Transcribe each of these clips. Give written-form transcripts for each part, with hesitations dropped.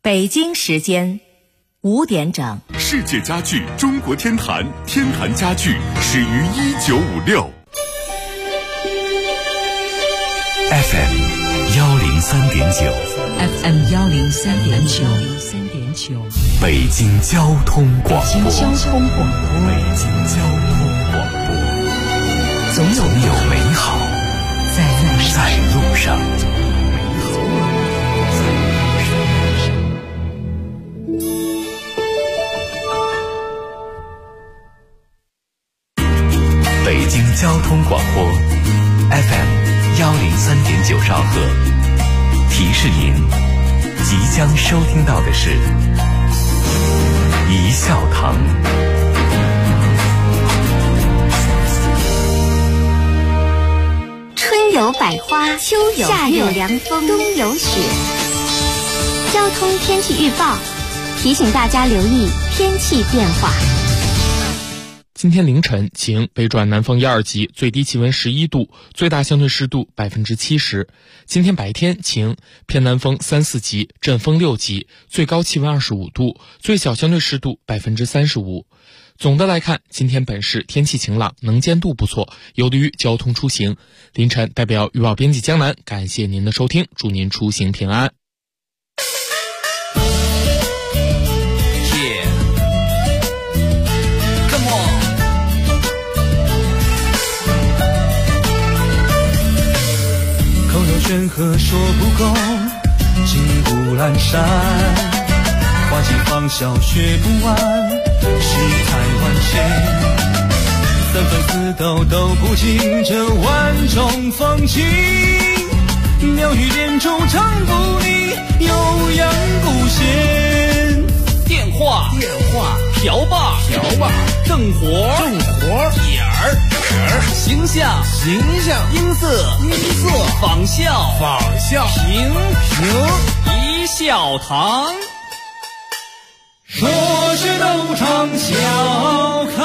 北京时间5点整。 世界家具中国天坛，天坛家具始于1956。FM 103.9 FM 103.9， 北京交通广播。 北京交通广播，总有美好在路上。 北京交通广播 FM 103.9兆赫，提示您即将收听到的是一笑堂。 春有百花，秋有夏有凉风，冬有雪。交通天气预报提醒大家留意天气变化。 今天凌晨晴，北转南风1、2级，最低气温11度，最大相对湿度70%。今天白天晴，偏南风3、4级，阵风6级，最高气温25度，最小相对湿度35%。总的来看，今天本市天气晴朗，能见度不错，有利于交通出行。凌晨代表预报编辑江南，感谢您的收听，祝您出行平安。 劝和说不够，尽不阑珊，花季芳笑学不完，世态万千，三分四斗都不尽这万种风情，鸟语连珠唱不腻，悠扬不闲。 电话瓢把正活点儿形象音色仿效平一笑堂， 说是斗场笑开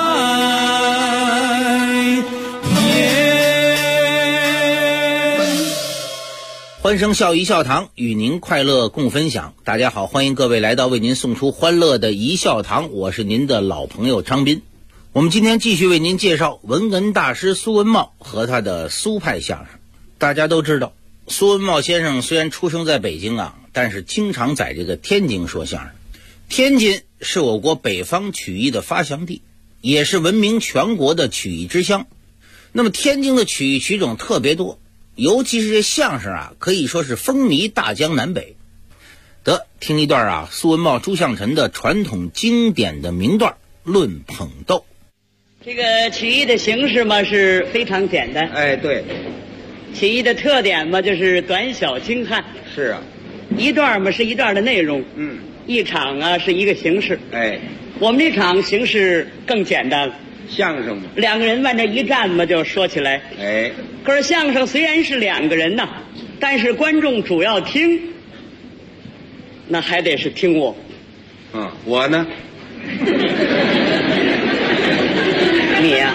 颜。 欢声笑一笑堂，与您快乐共分享。大家好，欢迎各位来到为您送出欢乐的一笑堂，我是您的老朋友张斌。我们今天继续为您介绍文哏大师苏文茂和他的苏派相声。大家都知道，苏文茂先生虽然出生在北京啊，但是经常在这个天津说相声。天津是我国北方曲艺的发祥地，也是闻名全国的曲艺之乡。那么天津的曲艺曲种特别多，尤其是这相声啊，可以说是风靡大江南北。得听一段啊，苏文茂、朱向臣的传统经典的名段《论捧逗》。 这个曲艺的形式嘛是非常简单， 对， 曲艺的特点嘛就是短小精悍。 是啊， 一段嘛是一段的内容，一场啊是一个形式。我们这场形式更简单了， 相声嘛， 两个人往这一站嘛就说起来。可是相声虽然是两个人呐，但是观众主要听，那还得是听我。 我呢？ 你呀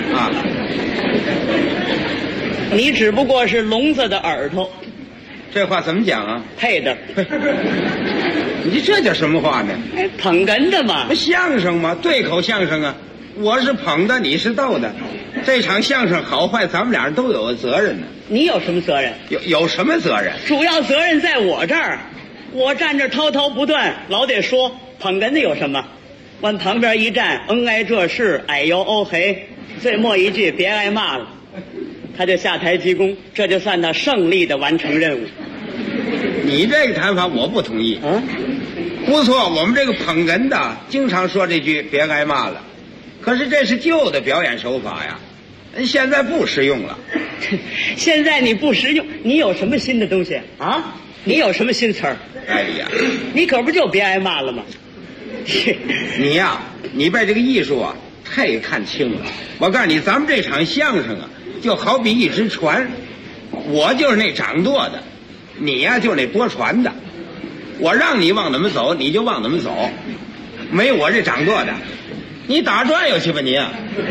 你只不过是聋子的耳朵。 这话怎么讲啊？ 配的。 你这叫什么话呢？ 捧哏的嘛， 相声嘛，对口相声啊。我是捧的，你是逗的，这场相声好坏咱们俩人都有责任呢。 你有什么责任？ 有什么责任？ 主要责任在我这儿，我站这滔滔不断，老得说。捧哏的有什么？往旁边一站，挨这事，哎呦哦嘿，最末一句别挨骂了，他就下台鞠躬，这就算他胜利的完成任务。 你这个谈法我不同意。不错，我们这个捧哏的经常说这句别挨骂了，可是这是旧的表演手法呀，现在不实用了。 现在你不实用，你有什么新的东西啊？你有什么新词儿？ 哎呀， 你可不就别挨骂了吗？ 你呀，你被这个艺术啊太看清了。我告诉你，咱们这场相声啊，就好比一只船，我就是那掌舵的，你呀就是那拨船的。我让你往哪么走，你就往哪么走，没我这掌舵的，你打转悠去吧你。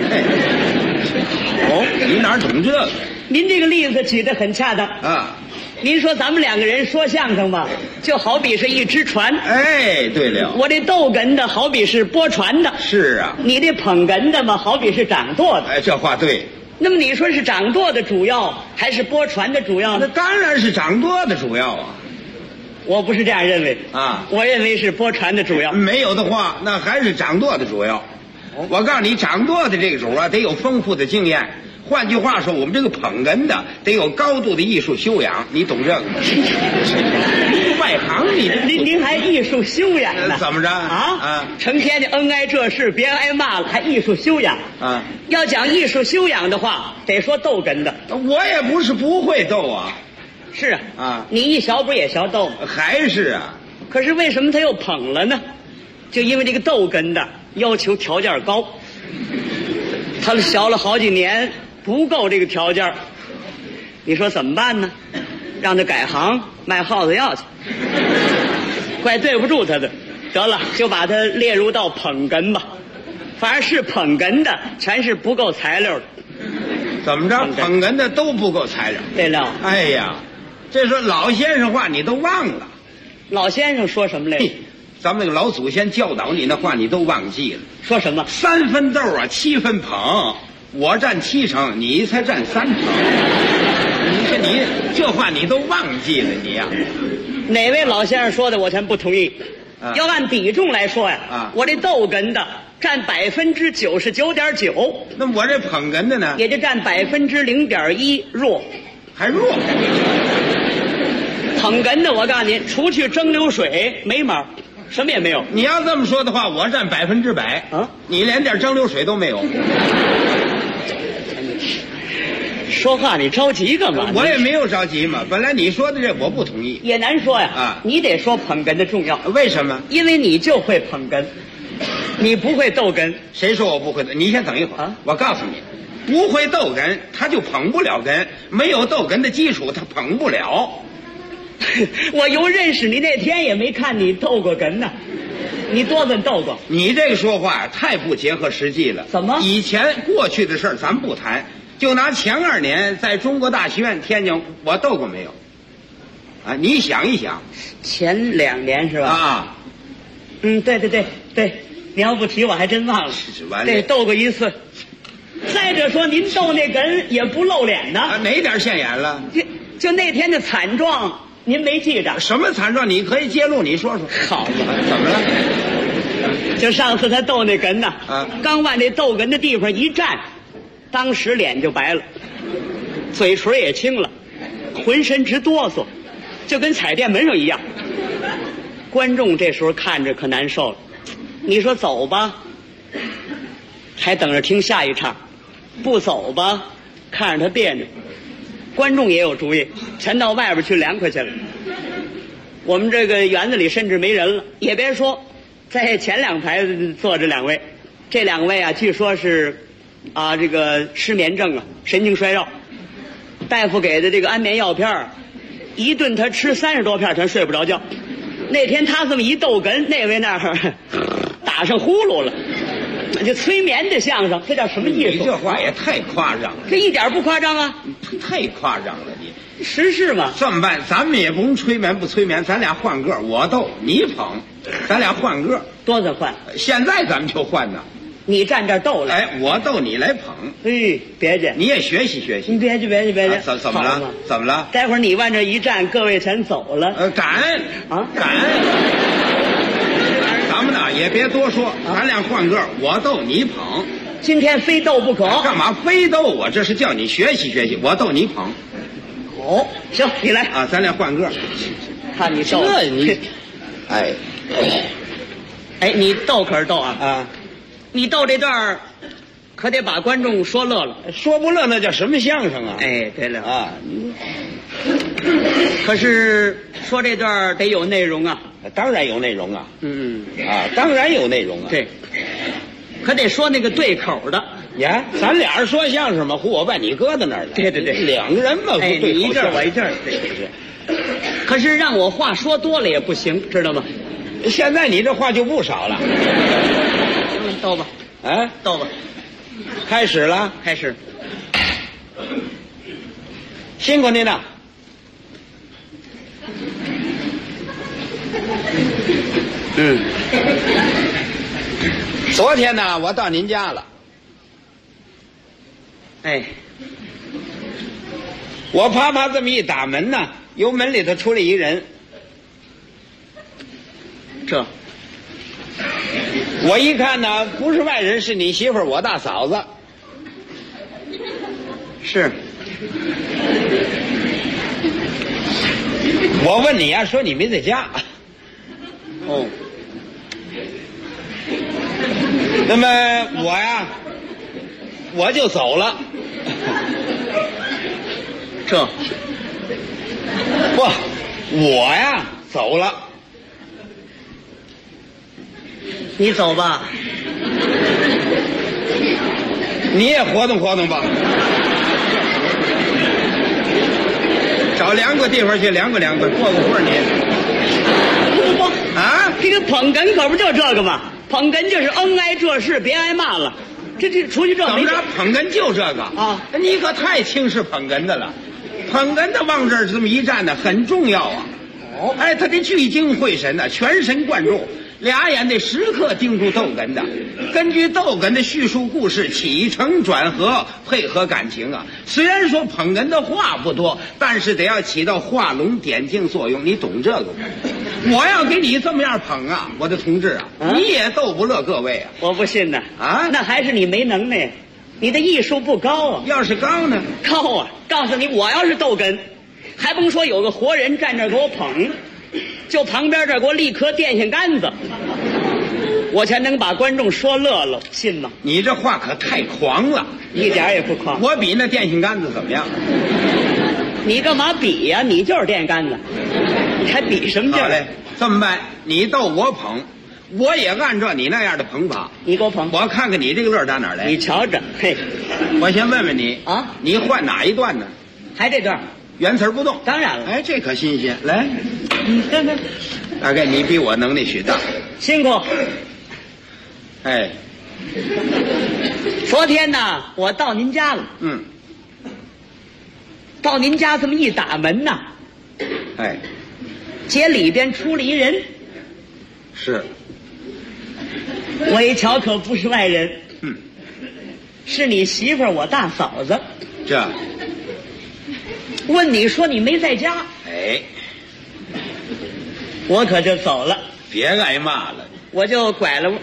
哦， 你哪懂这个？ 您这个例子举得很恰当啊。 您说咱们两个人说相声吧，就好比是一只船。 哎，对了， 我这逗哏的好比是拨船的。 是啊， 你这捧哏的嘛，好比是掌舵的。 哎，这话对。 那么你说是掌舵的主要，还是拨船的主要呢？ 那当然是掌舵的主要啊。 我不是这样认为啊， 我认为是拨船的主要。 没有的话，那还是掌舵的主要。我告诉你，掌舵的这个主啊，得有丰富的经验。换句话说，我们这个捧哏的得有高度的艺术修养，你懂这个？外行您还艺术修养呢？ 怎么着啊？成天的恩挨这事，别挨骂了，还艺术修养啊？ 要讲艺术修养的话，得说逗哏的。 我也不是不会逗啊。 是啊，啊，你一学不也学逗吗？ 还是啊。 可是为什么他又捧了呢？就因为这个逗哏的要求条件高，他学了好几年不够这个条件，你说怎么办呢？让他改行卖耗子药去，怪对不住他的。得了，就把他列入到捧哏吧。反正是捧哏的，全是不够材料的。 怎么着？捧哏的都不够材料。 对了。 哎呀，这说老先生话你都忘了。 老先生说什么来着？ 咱们那个老祖先教导你那话你都忘记了。 说什么 ？3分逗啊，7分捧，我占7成，你才占3成。你说你这话你都忘记了你呀？ 哪位老先生说的我全不同意。要按比重来说呀，我这逗哏的占99.9%， 那我这捧哏的呢， 也就占0.1%弱， 还弱。 捧哏的，我告诉您，除去蒸馏水没毛，什么也没有。 你要这么说的话，我占100%啊，你连点蒸馏水都没有。 说话你着急干嘛？ 我也没有着急嘛，本来你说的这我不同意。 也难说呀啊！你得说捧哏的重要。 为什么？ 因为你就会捧哏，你不会逗哏。 谁说我不会的？你先等一会儿啊！我告诉你，不会逗哏，他就捧不了哏；没有逗哏的基础，他捧不了。 我由认识你那天也没看你逗过哏呢，你多怎逗过？ 你这个说话太不结合实际了。 怎么？ 以前过去的事儿咱不谈。就拿前2年在中国大戏院天津，我逗过没有？啊，你想一想， 前2年是吧？ 啊， 对，你要不提我还真忘了。对，逗过1次。再者说，您逗那哏也不露脸呢。 啊，哪点现眼了？ 就那天的惨状，您没记着？ 什么惨状？你可以揭露，你说说。 好嘛， 怎么了？ 就上次他逗那哏呢，刚往这逗哏的地方一站。当时脸就白了，嘴唇也青了，浑身直哆嗦，就跟踩电门上一样。观众这时候看着可难受了，你说走吧，还等着听下一场；不走吧，看着他别扭。观众也有主意，全到外边去凉快去了。我们这个园子里甚至没人了，也别说，在前2排坐着2位，这2位啊，据说是。这个失眠症啊，神经衰弱，大夫给的这个安眠药片，一顿他吃30多片，全睡不着觉。那天他这么一逗哏，那位那儿打上呼噜了，就催眠的相声，这叫什么艺术？ 你这话也太夸张了。 这一点不夸张啊， 太夸张了你。 实事嘛。 这么办，咱们也不用催眠不催眠，咱俩换个，我逗你捧，咱俩换个。 多怎换？ 现在咱们就换呢。 你站这儿逗来， 哎，我逗你来捧。 别介， 你也学习学习。 你别介， 怎么了？怎么了？ 待会儿你往这一站，各位全走了。 敢啊，敢！咱们呢也别多说，咱俩换个，我逗你捧。 今天非逗不可。 干嘛非逗我？这是叫你学习学习，我逗你捧。 好，行，你来啊，咱俩换个。 看你逗， 这你， 哎，你逗可是逗啊！你逗这段可得把观众说乐了， 说不乐那叫什么相声啊？ 哎，对了啊，可是说这段得有内容啊， 当然有内容啊，当然有内容啊， 对，可得说那个对口的呀。咱俩人说相声嘛，唬我把你搁到那儿了， 对， 两个人嘛，不对口， 你一阵我一阵，对。可是让我话说多了也不行，知道吗？ 现在你这话就不少了。 逗吧，逗吧， 开始了， 开始。 辛苦您了， 昨天呢，我到您家了。哎，我啪啪这么一打门呢，由门里头出来一人。我一看呢，不是外人，是你媳妇儿，我大嫂子。是。我问你呀，说你没在家。哦。那么我呀，我就走了。不，我呀走了。 你走吧， 你也活动活动吧，找凉快地方去凉快凉快，过个会儿你。 不啊， 这个捧哏可不就这个吗？捧哏就是恩爱这事，别挨骂了。这出去这怎么着？捧哏就这个啊？ 你可太轻视捧哏的了。捧哏的往这儿这么一站呢，很重要啊。哦，哎，他得聚精会神的，全神贯注。俩眼得时刻盯住逗哏的，根据逗哏的叙述故事，起承转合，配合感情啊。虽然说捧哏的话不多，但是得要起到画龙点睛作用，你懂这个吗？我要给你这么样捧啊，我的同志啊，你也逗不乐各位啊。 我不信呢。 啊， 那还是你没能耐，你的艺术不高啊。 要是高呢？ 高啊！告诉你，我要是逗哏，还甭说有个活人站这儿给我捧。就旁边这儿给我立颗电线杆子，我才能把观众说乐了，信吗？ 你这话可太狂了， 一点也不狂。 我比那电线杆子怎么样？ 你干嘛比呀？你就是电线杆子，你还比什么劲儿？ 好嘞，这么办，你逗我捧，我也按照你那样的捧法， 你给我捧， 我看看你这个乐打哪儿来。 你瞧着，嘿， 我先问问你啊， 你换哪一段呢？ 还这段。 原词不动， 当然了。 哎，这可新鲜。来， 你看看， 大概你比我能力许大。 辛苦。 哎， 昨天呢，我到您家了。到您家这么一打门呐， 哎， 街里边出了一人。 是。 我一瞧，可不是外人。是你媳妇儿，我大嫂子。 这。 问你说你没在家， 哎， 我可就走了。 别挨骂了， 我就拐了。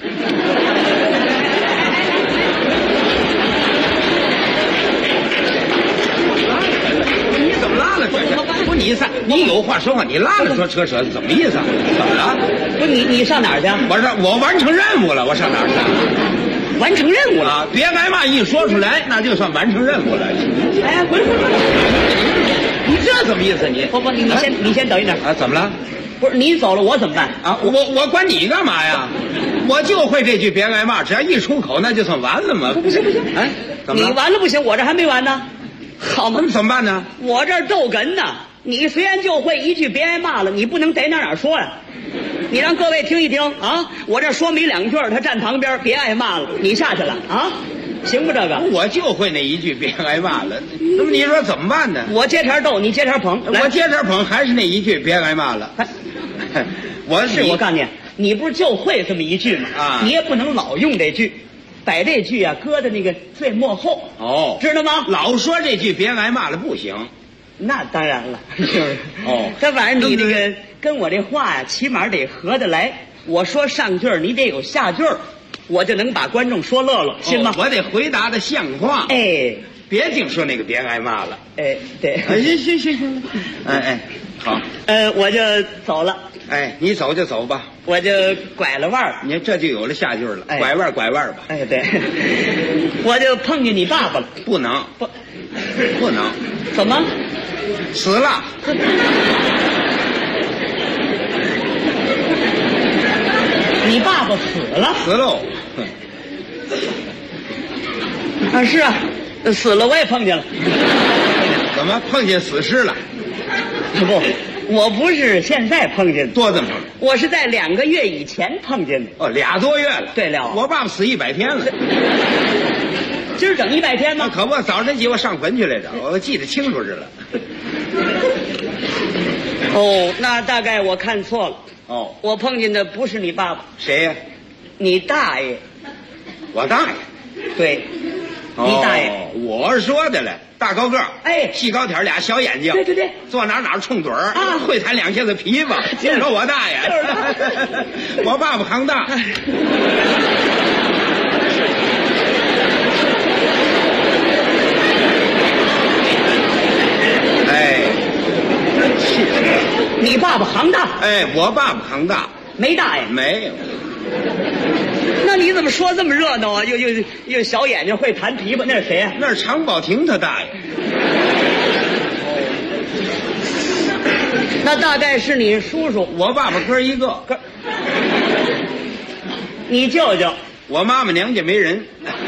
你怎么拉了这是？不，你有话说话，你拉了说扯扯，怎么意思啊？怎么了？ 不，你上哪儿去？ 我完成任务了，我上哪儿去？ 完成任务了啊！别挨骂，一说出来那就算完成任务了。 哎，滚！ 你这怎么意思？你不，你先等一等啊！怎么了？ 不是你走了，我怎么办啊？我管你干嘛呀？我就会这句别挨骂，只要一出口那就算完了嘛。 不行！ 哎，怎么了？ 你完了不行，我这还没完呢。好吗？ 怎么办呢？ 我这儿逗哏呢，你虽然就会一句别挨骂了，你不能在哪说呀？你让各位听一听啊！我这说没两句，他站旁边，别挨骂了，你下去了啊？行不？这个我就会那一句别挨骂了。那么你说怎么办呢？ 我接茬逗，你接茬捧。 我接茬捧还是那一句别挨骂了。我告诉你，你不是就会这么一句吗？ 啊， 你也不能老用这句，把这句啊搁在那个最末后。 哦， 知道吗？ 老说这句别挨骂了不行。 那当然了，就是哦。 这玩意儿你这个跟我这话呀，起码得合得来。我说上句儿，你得有下句儿，我就能把观众说乐了，信吗？ 我得回答的像话。 哎， 别净说那个别挨骂了。 哎，对。 行。哎，好。 我就走了。 哎，你走就走吧。 我就拐了弯儿。 你这就有了下句了。拐弯吧。 哎，对。我就碰见你爸爸了。 不能。怎么？死了。 你爸爸死了？ 死喽。 啊，是啊，死了我也碰见了。 怎么碰见死尸了？ 不，我不是现在碰见的。 多怎么？ 我是在2个月以前碰见的。 哦，2多月了。 对了， 我爸爸死100天了。 今儿整100天吗？ 可不，早晨起我上坟去来着，我记得清楚着了。 哦，那大概我看错了。 哦， 我碰见的不是你爸爸， 谁呀？ 你大爷。 我大爷。 对，你大爷。 我说的了，大高个儿， 哎， 细高点，俩小眼睛， 对对对， 坐哪冲盹儿啊， 会弹两下子琵琶，就说我大爷。我爸爸行大。 你爸爸行大？ 哎，我爸爸行大， 没大爷？ 没有。 那你怎么说这么热闹啊？又小眼睛，会弹琵琶，那是谁呀？ 那是常宝霆他大爷。 那大概是你叔叔。 我爸爸哥一个。 你舅舅。 我妈妈娘家没人。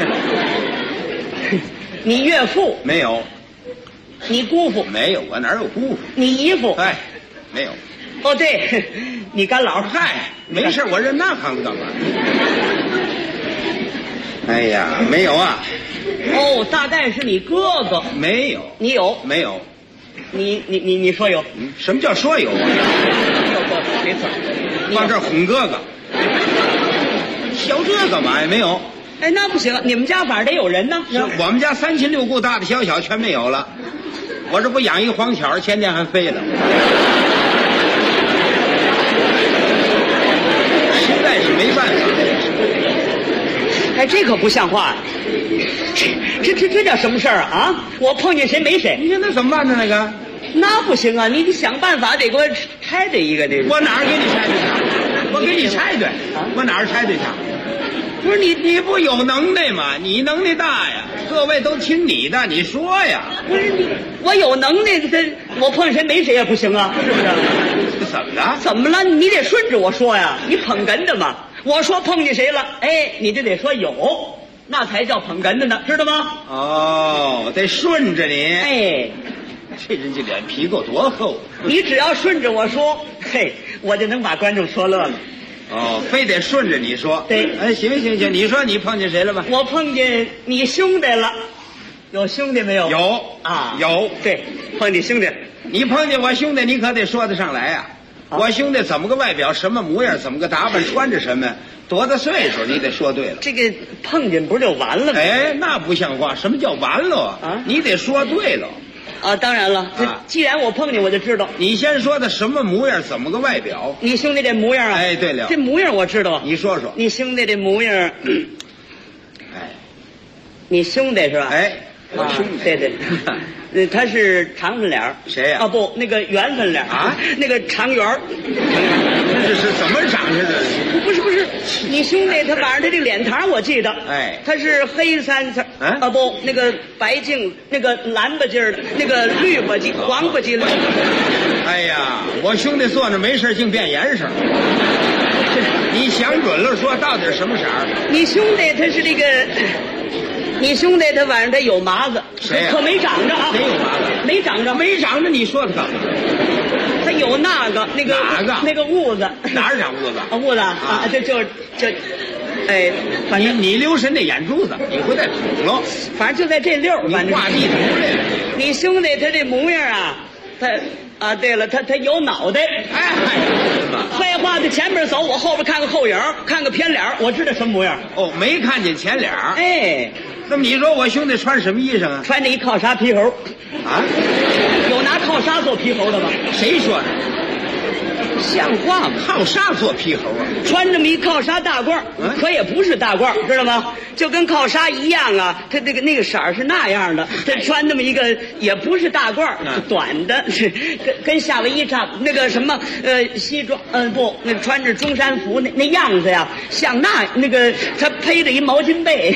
你岳父？ 没有。 你姑父？ 没有，我哪有姑父？ 你姨父？ 哎，没有。 哦，对，你干老。 嗨，没事，我认那行子干嘛？哎呀，没有啊。 哦，大概是你哥哥。 没有。 你有？ 没有。 你说有？ 什么叫说有啊？ 没错。 往这儿哄哥哥。笑这干嘛呀？没有。 哎，那不行，你们家反正得有人呢。 我们家3亲6故，大大小小全没有了。我这不养一黄巧，前天还飞了。实在是没办法。 哎，这可不像话。这叫什么事儿啊？啊，我碰见谁没谁。 你说那怎么办呢？那个， 那不行啊！你得想办法得给我拆对一个这。 我哪儿给你拆对去？我给你拆对，我哪儿拆对去？不是你不有能耐吗？你能耐大呀，各位都听你的，你说呀。 不是你，我有能耐，我碰见谁没谁也不行啊，是不是？ 怎么了？ 怎么了？你得顺着我说呀，你捧哏的嘛。我说碰见谁了，哎，你就得说有，那才叫捧哏的呢，知道吗？ 哦，得顺着你。 哎， 这人这脸皮够多厚。 你只要顺着我说，嘿，我就能把观众说乐了。 哦，非得顺着你说。 对， 哎，行，你说你碰见谁了吧？ 我碰见你兄弟了，有兄弟没有？ 有啊， 有。 对，碰见兄弟。 你碰见我兄弟，你可得说得上来呀。我兄弟怎么个外表，什么模样，怎么个打扮，穿着什么，多大岁数，你得说对了。 这个碰见不是就完了吗？ 哎，那不像话。什么叫完了啊？你得说对了。 啊，当然了，既然我碰见，我就知道。 你先说的什么模样，怎么个外表？ 你兄弟这模样啊？ 哎，对了， 这模样我知道。 你说说。 你兄弟这模样， 哎， 你兄弟是吧？ 哎，我兄弟。 对，他是长粉脸。 谁呀？ 啊不，那个圆粉脸啊， 那个长圆。 这是怎么长的？ 不是，你兄弟他晚上他这脸膛我记得， 哎， 他是黑3色，啊不，那个白净，那个蓝吧唧的，那个绿吧唧，黄吧唧的。 哎呀，我兄弟坐那没事净变颜色。你想准了说到底什么色儿？ 你兄弟他是这个。你兄弟他晚上他有麻子， 谁呀？ 可没长着啊！ 谁有麻子？ 没长着， 没长着，你说他干嘛？ 他有那个哪个？ 那个痦子， 哪儿长痦子？ 痦子啊，就，哎，反正你留神那眼珠子，你回再捅了。 反正就在这溜儿， 你挂地图来了。 你兄弟他这模样啊，他对了，他有脑袋。 哎， 废话，他前边走，我后边看个后影，看个偏脸，我知道什么模样。 哦，没看见前脸。 哎。 那么你说我兄弟穿什么衣裳啊？ 穿着一靠纱皮猴。 啊？ 有拿靠纱做皮猴的吗？ 谁说的？ 像话吗？ 靠纱做皮猴啊？ 穿这么一靠纱大褂，可也不是大褂，知道吗？就跟靠纱一样啊，他那个色儿是那样的。他穿那么一个也不是大褂，短的，跟夏威夷差那个什么西装不，那穿着中山服那样子呀，像那个他披着一毛巾被。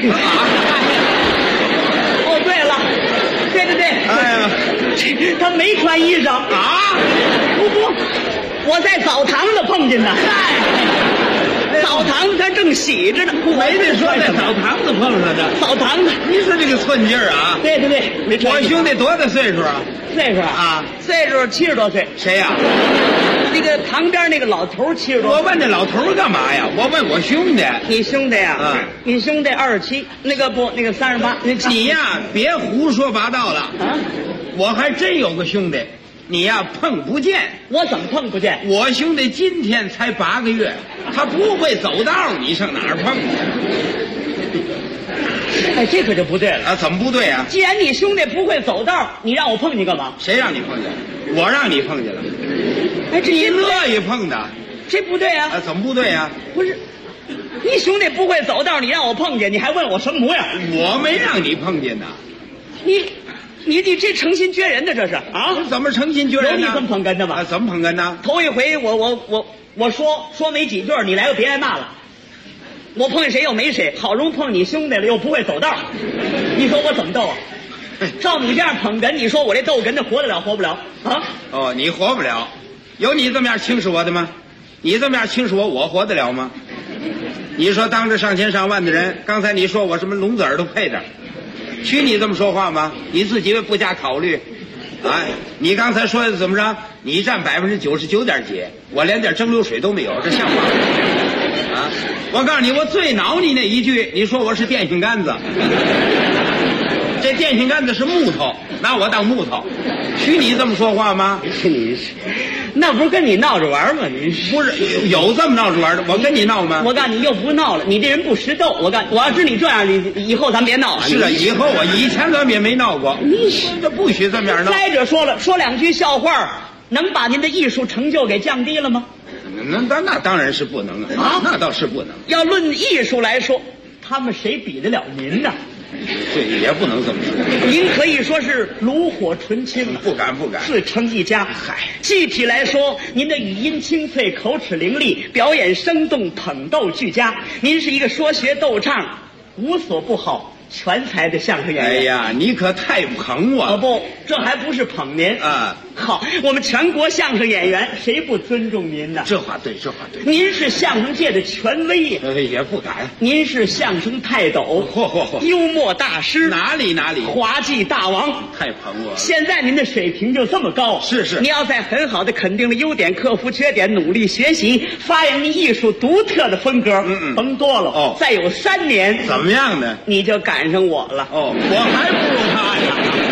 哦，对了，对。 哎呀， 他没穿衣裳啊！不。我在澡堂子碰见的，澡堂他正洗着呢， 没得说在澡堂子碰上的。 澡堂子， 你说这个寸劲儿啊！ 对，没穿。 我兄弟多大岁数啊？ 岁数啊，岁数70多岁。 谁呀？ 那个旁边那个老头70多。 我问那老头干嘛呀？我问我兄弟。 你兄弟呀？你兄弟27，那个不，那个38。 你呀，别胡说八道了啊！我还真有个兄弟。 你呀碰不见。 我怎么碰不见？ 我兄弟今天才8个月，他不会走道，你上哪儿碰去？ 哎，这可就不对了啊！怎么不对啊？ 既然你兄弟不会走道，你让我碰你干嘛？ 谁让你碰见了？我让你碰见了。 哎，这你乐意碰的， 这不对啊！ 啊，怎么不对啊？ 不是，你兄弟不会走道，你让我碰见，你还问我什么模样？ 我没让你碰见呐。 你这成心撅人的这是啊？ 怎么成心撅人呢？ 有你这么捧哏的吗？ 啊，怎么捧哏呢？ 头一回我说没几句，你来个别挨骂了。我碰见谁又没谁，好容易碰你兄弟了，又不会走道，你说我怎么斗啊？照你这样捧哏，你说我这逗哏的活得了活不了啊？ 哦，你活不了，有你这么样轻视我的吗？你这么样轻视我活得了吗？你说当着上千上万的人，刚才你说我什么聋子耳朵配的，许你这么说话吗？你自己不加考虑。哎，你刚才说的怎么着？你占99.几，我连点蒸馏水都没有，这像话吗？啊！我告诉你，我最恼你那一句，你说我是电线杆子，这电线杆子是木头，拿我当木头，许你这么说话吗？ 你是，那不是跟你闹着玩吗？你不是有这么闹着玩的？我跟你闹吗？ 我告诉你，又不闹了，你这人不识逗。我要知你这样，你以后咱别闹啊。 是啊，以后以前咱们也没闹过。这不许这么样闹。 再者说了，说两句笑话，能把您的艺术成就给降低了吗？ 那当然是不能啊！那倒是不能。 要论艺术来说，他们谁比得了您呢？ 这也不能这么说。 您可以说是炉火纯青， 不敢， 自成一家。 嗨， 具体来说，您的语音清脆，口齿伶俐，表演生动，捧逗俱佳。您是一个说学逗唱无所不好、全才的相声演员。 哎呀，你可太捧我了！ 不，这还不是捧您啊！ 好，我们全国相声演员谁不尊重您呢？ 这话对。 您是相声界的权威呀！ 也不敢。 您是相声泰斗，幽默大师， 哪里？ 滑稽大王， 太捧我了。 现在您的水平就这么高， 是。 你要在很好的肯定了优点，克服缺点，努力学习，发扬您艺术独特的风格。甭多了哦， 再有3年， 怎么样呢？ 你就赶上我了。 哦，我还不如他呀。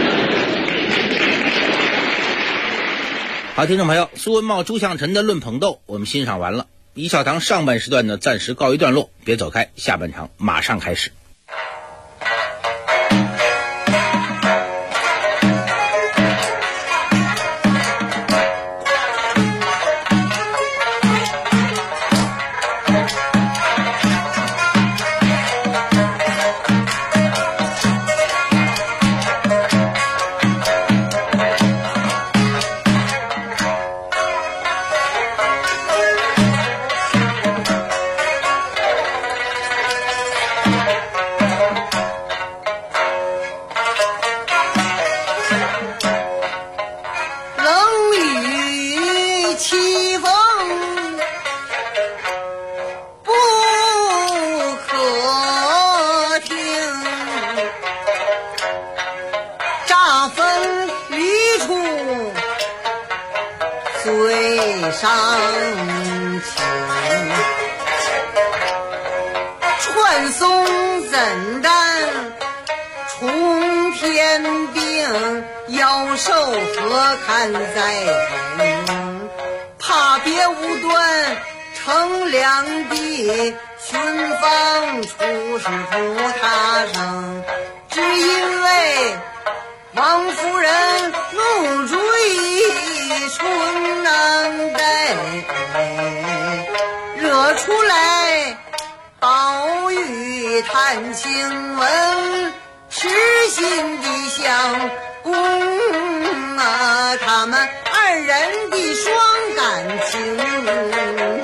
好，听众朋友，苏文茂、朱向臣的论捧逗我们欣赏完了。一笑堂上半时段呢暂时告一段落，别走开，下半场马上开始。 传颂怎担冲天兵，妖兽何堪在天？怕别无端成两地，寻访出师不他生，只因为王夫人怒主意春难待，惹出来宝玉探亲问，痴心的相公啊，他们二人的双感情。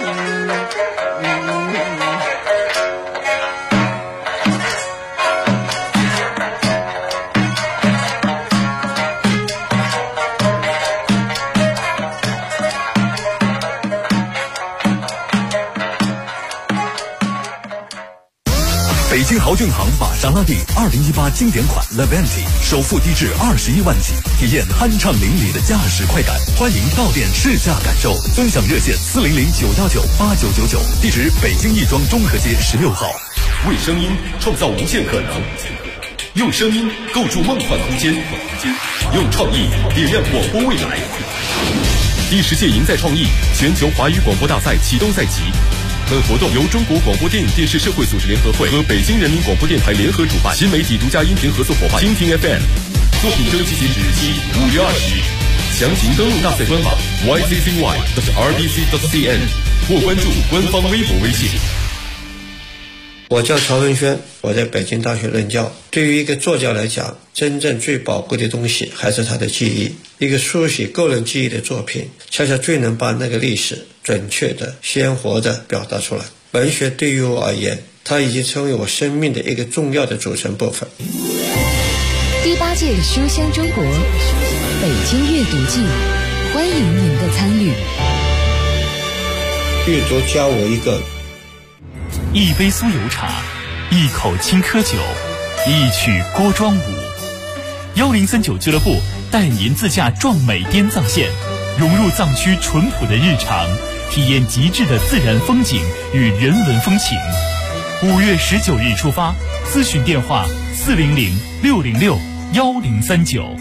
北京豪骏行玛莎拉蒂2018经典款 Levante 首付低至21万起，体验酣畅淋漓的驾驶快感。欢迎到店试驾感受，尊享热线400-919-8999，地址北京亦庄中和街16号。 为声音创造无限可能。 用声音构筑梦幻空间，用创意点亮广播未来。第10届赢在创意全球华语广播大赛启动赛期。本活动由中国广播电影电视社会组织联合会和北京人民广播电台联合主办，新媒体独家音频合作伙伴蜻蜓 FM。作品征集截止日期5月20日，详情登录大赛官网 yccy.rbc.cn 或关注官方微博微信。 我叫曹文轩，我在北京大学任教。对于一个作家来讲，真正最宝贵的东西还是他的记忆。一个书写个人记忆的作品，恰恰最能把那个历史准确的、鲜活的表达出来。文学对于我而言，它已经成为我生命的一个重要的组成部分。 第8届书香中国北京阅读季，欢迎您的参与。 阅读教我一个一杯酥油茶，一口青稞酒，一曲锅庄舞。1039俱乐部带您自驾壮美滇藏线，融入藏区淳朴的日常，体验极致的自然风景与人文风情。5月19日出发，咨询电话400-606-1039。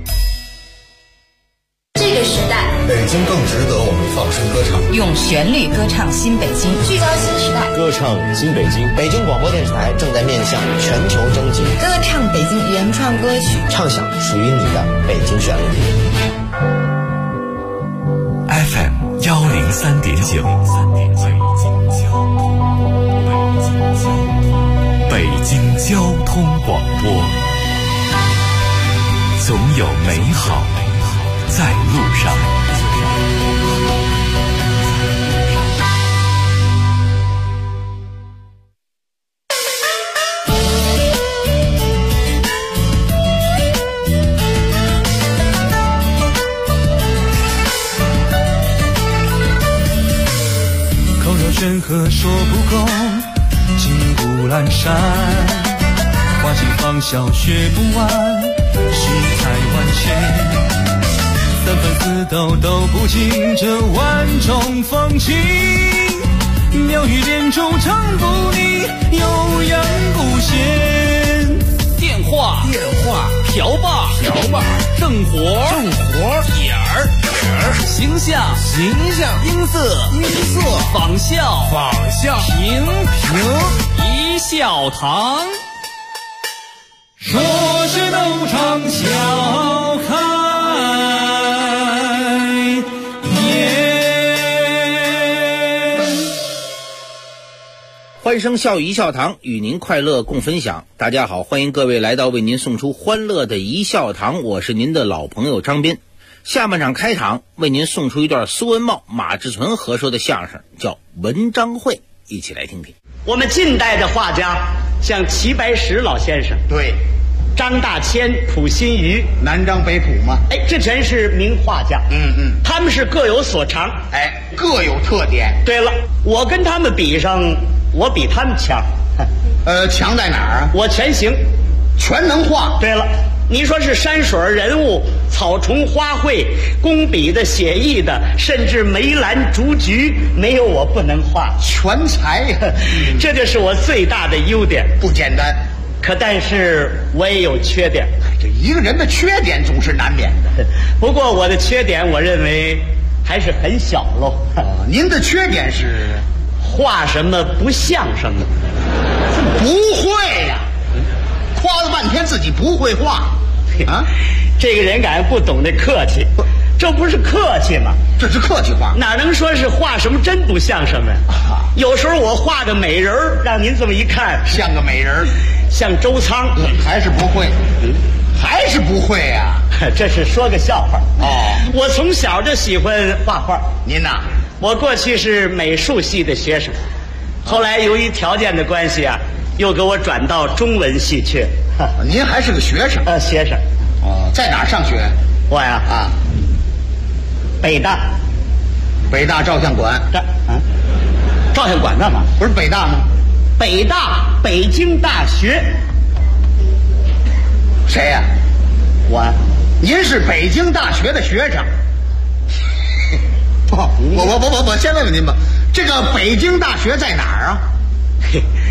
这个时代， 北京更值得我们放声歌唱， 用旋律歌唱新北京，聚焦新时代， 歌唱新北京。北京广播电台正在面向全球征集， 歌唱北京原创歌曲， 唱响属于你的北京旋律。 FM 103.9，北京交通广播，总有美好在路上。 口若悬河说不够，金谷阑珊，花季芳笑学不完，世态万千。3分4斗都不尽这万种风情，妙语连珠唱不腻，悠扬不闲。 电话瓢把正活点儿形象音色仿效平一笑堂， 说是斗场笑开。 欢声笑语一笑堂，与您快乐共分享。大家好，欢迎各位来到为您送出欢乐的一笑堂，我是您的老朋友张斌。下半场开场为您送出一段苏文茂、马志存合说的相声，叫《文章会》，一起来听听。 我们近代的画家，像齐白石老先生， 对， 张大千、溥心畬， 南张北溥嘛， 哎，这全是名画家。他们是各有所长， 哎，各有特点。 对了，我跟他们比上，我比他们强。 强在哪儿啊？ 我全行， 全能画。 对了，你说是山水人物、草虫花卉、工笔的、写意的，甚至梅兰竹菊，没有我不能画， 全才。 这就是我最大的优点。 不简单， 但是我也有缺点。 这一个人的缺点总是难免的。 不过我的缺点，我认为还是很小喽。 您的缺点是画什么不像什么。 不会呀，夸了半天自己不会画啊！ 这个人感觉不懂得客气，这不是客气吗？ 这是客气话， 哪能说是画什么真不像什么呀？有时候我画个美人儿，让您这么一看， 像个美人儿， 像周仓， 还是不会，还是不会呀？ 这是说个笑话哦。我从小就喜欢画画。 您呐， 我过去是美术系的学生，后来由于条件的关系啊，又给我转到中文系去。 您还是个学生？ 学生。 哦，在哪儿上学？ 我呀，北大照相馆。 照相馆干嘛？ 不是北大吗？ 北大，北京大学。 谁呀？ 我。 您是北京大学的学生？我先问问您吧，这个北京大学在哪儿啊？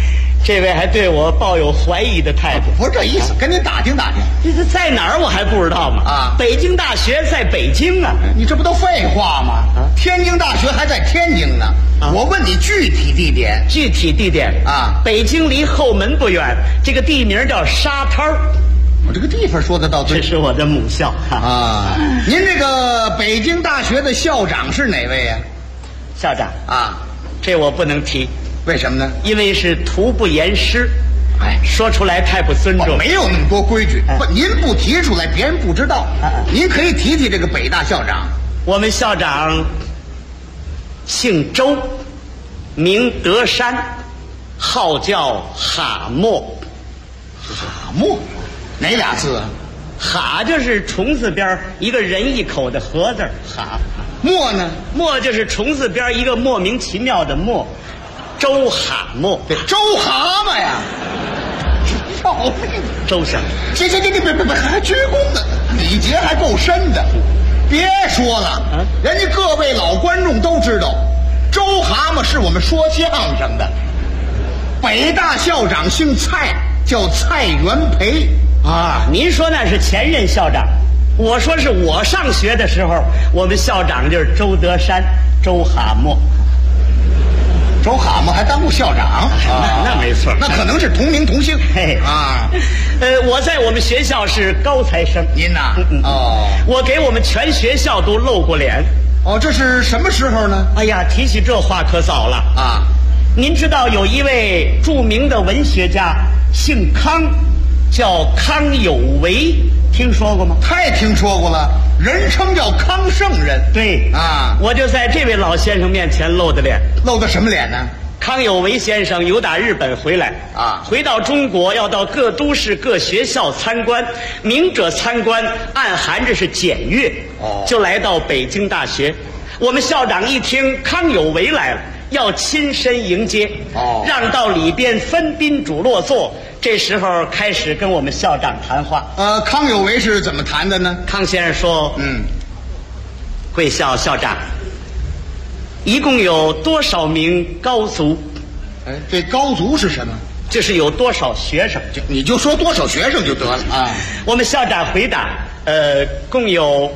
这位还对我抱有怀疑的态度。 不是这意思，跟您打听打听。 这在哪儿我还不知道吗？ 啊， 北京大学在北京啊。 你这不都废话吗？天津大学还在天津呢。我问你具体地点。 具体地点啊， 北京离后门不远，这个地名叫沙滩儿。 我这个地方说得到对。 这是我的母校啊。您这个北京大学的校长是哪位呀？ 校长啊， 这我不能提。 为什么呢？ 因为是徒不言师。 哎， 说出来太不尊重。 没有那么多规矩。不，您不提出来，别人不知道。您可以提提这个北大校长。 我们校长姓周，名德山，号叫哈默。 哈默，哪俩字啊？ 哈就是虫字边一个人一口的禾字，哈。 默呢？ 默就是虫字边一个莫名其妙的默。周哈默， 对，周蛤蟆呀。要命！ 周先生， 行，别，还鞠躬呢，礼节还够深的。别说了，人家各位老观众都知道，周蛤蟆是我们说相声的。北大校长姓蔡，叫蔡元培啊。您说那是前任校长，我说是我上学的时候，我们校长就是周德山，周蛤蟆。 周蛤蟆还当过校长啊？ 那没错， 那可能是同名同姓。 嘿啊，我在我们学校是高材生。 您呐？哦， 我给我们全学校都露过脸。 哦，这是什么时候呢？ 哎呀，提起这话可早了啊！ 您知道有一位著名的文学家，姓康，叫康有为，听说过吗？ 太听说过了，人称叫康圣人。 对啊， 我就在这位老先生面前露的脸。 露的什么脸呢？ 康有为先生由打日本回来啊， 回到中国要到各都市各学校参观，明者参观，暗含着是检阅。就来到北京大学。我们校长一听康有为来了，要亲身迎接，让到里边分宾主落座。这时候开始跟我们校长谈话。 康有为是怎么谈的呢？ 康先生说：“贵校校长，一共有多少名高足？” 哎，这高足是什么？ 就是有多少学生。 你就说多少学生就得了啊。 我们校长回答：共有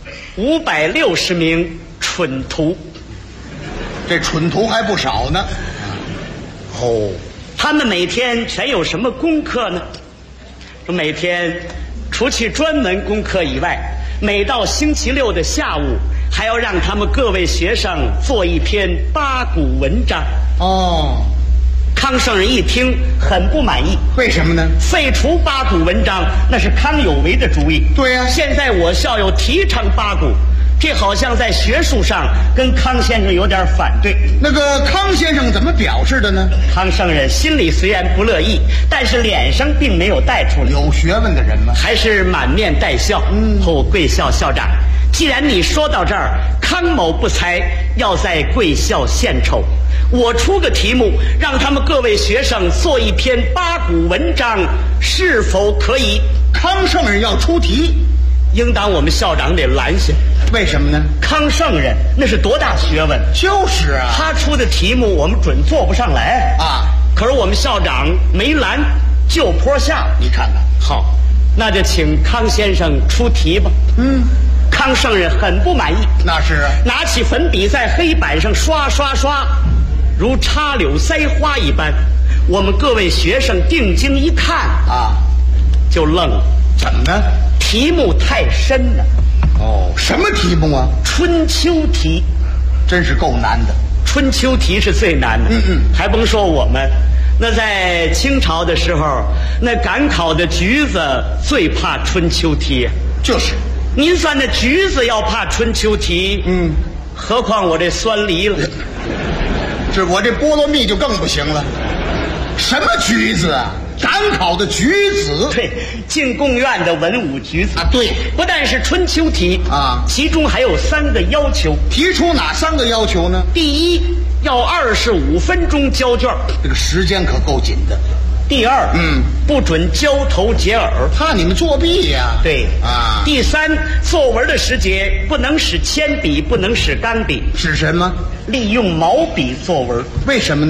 560名蠢徒。 这蠢徒还不少呢。 哦。他们每天全有什么功课呢？每天除去专门功课以外，每到星期六的下午，还要让他们各位学生做一篇八股文章。 哦， 康圣人一听很不满意。 为什么呢？ 废除八股文章那是康有为的主意。 对呀， 现在我校又提倡八股，这好像在学术上跟康先生有点反对。 那个康先生怎么表示的呢？ 康圣人心里虽然不乐意，但是脸上并没有带出来。 有学问的人吗？ 还是满面带笑。贵校校长，既然你说到这儿，康某不才要在贵校献丑，我出个题目，让他们各位学生做一篇八股文章，是否可以？ 康圣人要出题， 应当我们校长得拦下。 为什么呢？ 康圣人那是多大学问？ 就是啊， 他出的题目我们准做不上来啊。 可是我们校长没拦，就坡下。 你看看， 好，那就请康先生出题吧。康圣人很不满意。 那是啊， 拿起粉笔在黑板上刷刷刷，如插柳塞花一般。我们各位学生定睛一看啊， 就愣了。 怎么呢？ 题目太深了。 哦，什么题目啊？ 春秋题， 真是够难的。 春秋题是最难的。还甭说我们，那在清朝的时候，那赶考的橘子最怕春秋题。 就是， 您算那橘子要怕春秋题，何况我这酸梨了。 这我这菠萝蜜就更不行了。什么橘子啊？赶考的橘子， 对，进贡院的文武橘子啊，对， 不但是春秋题啊， 其中还有3个要求。 提出哪3个要求呢？ 第一，要25分钟交卷， 这个时间可够紧的。 第二，不准交头接耳， 怕你们作弊呀。 对啊。 第三，作文的时节不能使铅笔，不能使钢笔， 使什么？ 利用毛笔作文。 为什么呢？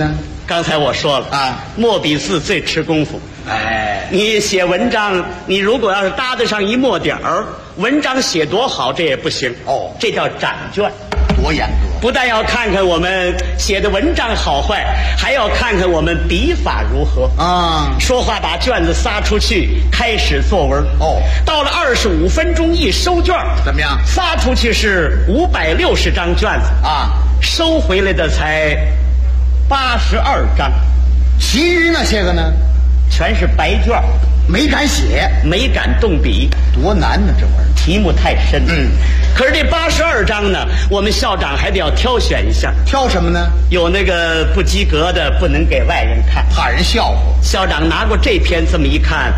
刚才我说了啊，墨笔字最吃功夫。哎，你写文章，你如果要是搭得上一墨点儿，文章写多好，这也不行。哦，这叫展卷， 多严格！ 不但要看看我们写的文章好坏，还要看看我们笔法如何啊。说话把卷子撒出去，开始作文。哦，到了25分钟一收卷， 怎么样？ 撒出去是560张卷子啊，收回来的才82张， 其余那些个呢？ 全是白卷， 没敢写， 没敢动笔， 多难呢！这玩意儿题目太深。可是这82张呢，我们校长还得要挑选一下。 挑什么呢？ 有那个不及格的，不能给外人看， 怕人笑话。 校长拿过这篇这么一看，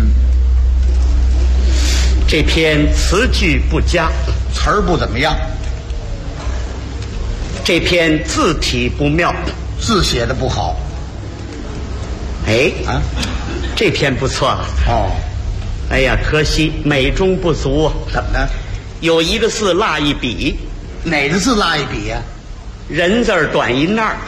这篇词句不佳， 词儿不怎么样。 这篇字体不妙， 字写的不好。 哎啊，这篇不错了。哦，哎呀，可惜美中不足。 怎么呢？ 有一个字落一笔。 哪个字落一笔呀？ 人字儿短一捺儿。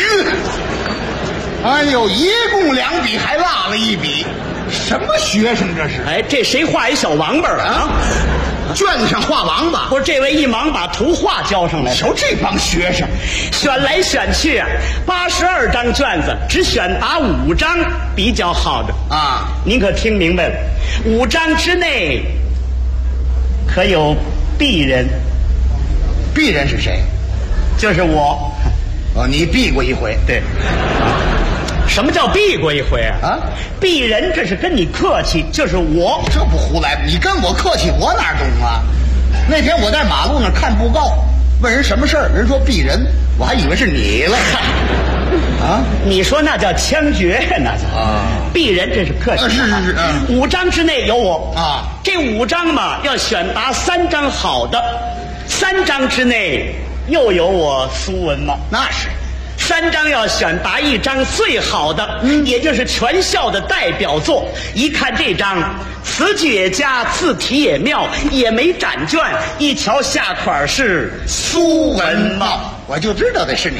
哎呦，一共2笔，还落了1笔，什么学生这是？ 哎，这谁画一小王八了啊？ 卷子上画王八， 不是这位一忙把图画交上来。 瞧这帮学生， 选来选去啊，82张卷子，只选拔5张比较好的啊。您可听明白了？5张之内可有鄙人。 鄙人是谁？ 就是我。 哦，你避过一回。 对。什么叫避过一回啊？啊，鄙人这是跟你客气，就是我。 这不胡来？你跟我客气，我哪懂啊？那天我在马路上看布告，问人什么事儿，人说鄙人，我还以为是你了。啊， 你说那叫枪决，那叫啊。鄙人这是客气。 是。 5张之内有我啊。这5张嘛，要选拔3张好的，3张之内又有我苏文茂。 那是。 3张要选拔1张最好的，也就是全校的代表作。一看这张，词句也佳，字体也妙，也没展卷。一瞧下款是苏文茂， 我就知道的是你。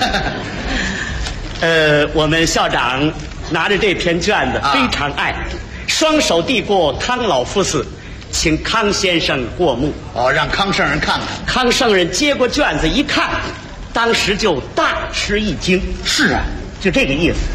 我们校长拿着这篇卷子非常爱，双手递过康老夫子，请康先生过目。 哦，让康圣人看看。 康圣人接过卷子一看，当时就大吃一惊。 是啊， 就这个意思。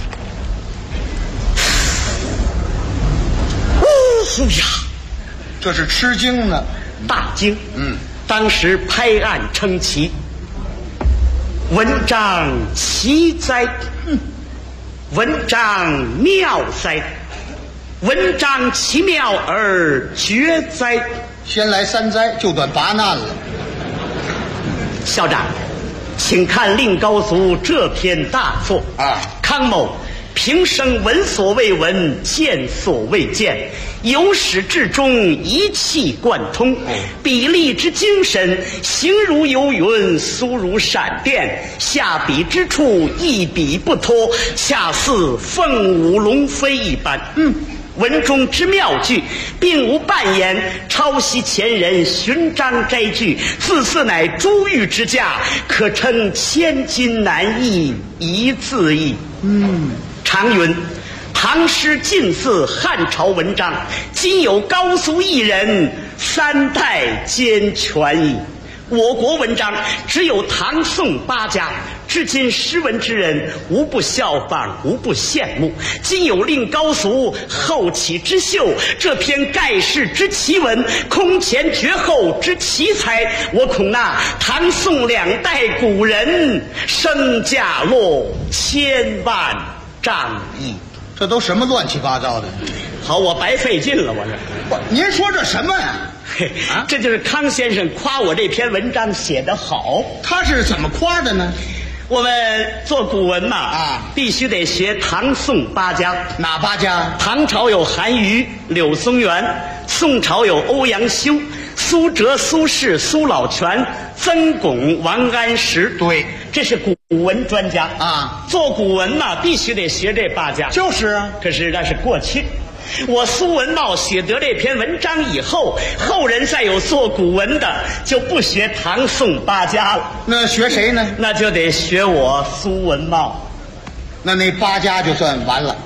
呼呀， 这是吃惊呢， 大惊。当时拍案称奇，文章奇哉，文章妙哉，文章奇妙而绝哉。 先来3哉，就短8难了。 校长，请看令高足这篇大作啊！康某平生闻所未闻，见所未见，由始至终一气贯通，笔力之精神，形如游云，苏如闪电，下笔之处一笔不脱，恰似凤舞龙飞一般。文中之妙句，并无半言，抄袭前人，寻章摘句，字字乃珠玉之价，可称千金难易，一字易。常云唐诗近似汉朝文章，今有高足一人，3代兼全矣。我国文章只有唐宋8家，至今诗文之人无不效仿，无不羡慕。今有令高足后起之秀，这篇盖世之奇文，空前绝后之奇才，我恐那唐宋2代古人身价落千万丈矣。 这都什么乱七八糟的？ 好，我白费劲了，我这。 您说这什么呀？ 这就是康先生夸我这篇文章写得好。 他是怎么夸的呢？ 我们做古文嘛，必须得学唐宋8家。 哪8家？ 唐朝有韩愈、柳宗元，宋朝有欧阳修、苏辙、苏轼、苏老泉、曾巩、王安石。 对， 这是古文专家啊。做古文嘛，必须得学这8家。 就是啊， 可是那是过去。我苏文茂写得这篇文章以后，后人再有做古文的，就不学唐宋8家了。 那学谁呢？ 那就得学我苏文茂。 那8家就算完了。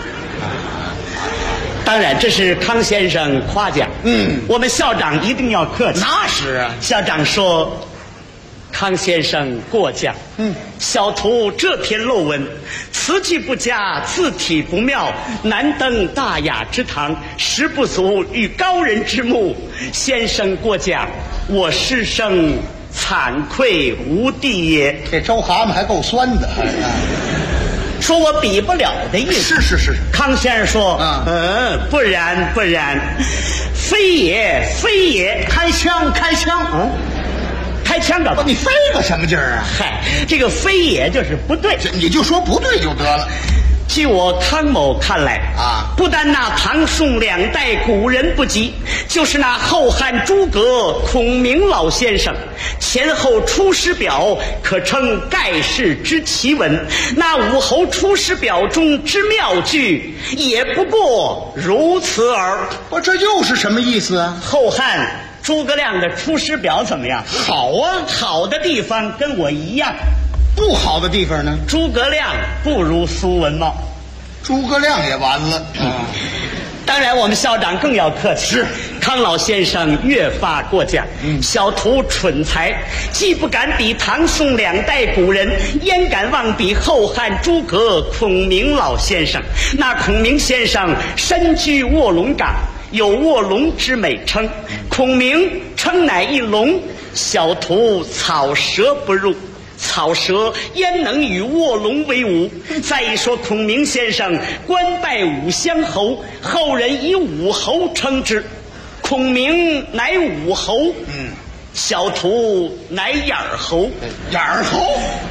当然，这是康先生夸奖。我们校长一定要客气。 那是啊。 校长说，康先生过奖。小徒这篇论文，词句不佳，字体不妙，难登大雅之堂，实不足与高人之目。先生过奖，我师生惭愧无地也。 这周蛤蟆还够酸的。 说我比不了的意思。 是。 康先生说，不然，非也。 开枪。 开枪干嘛？ 你飞个什么劲儿啊？ 嗨，这个非也就是不对， 你就说不对就得了。 据我康某看来不但那唐宋2代古人不及，就是那后汉诸葛孔明老先生前后《出师表》可称盖世之奇文，那武侯出师表中之妙句也不过如此耳。 这又是什么意思啊？ 后汉诸葛亮的《出师表》怎么样？ 好啊， 好的地方跟我一样， 不好的地方呢？ 诸葛亮不如苏文茂。 诸葛亮也完了。 当然我们校长更要客气。是，康老先生越发过奖。小徒蠢才，既不敢比唐宋2代古人，焉敢妄比后汉诸葛孔明老先生？那孔明先生身居卧龙岗，有卧龙之美称，孔明称乃一龙，小徒草蛇不入，草蛇焉能与卧龙为伍？再一说孔明先生官拜武乡侯，后人以武侯称之，孔明乃武侯，小徒乃眼儿侯。 眼儿侯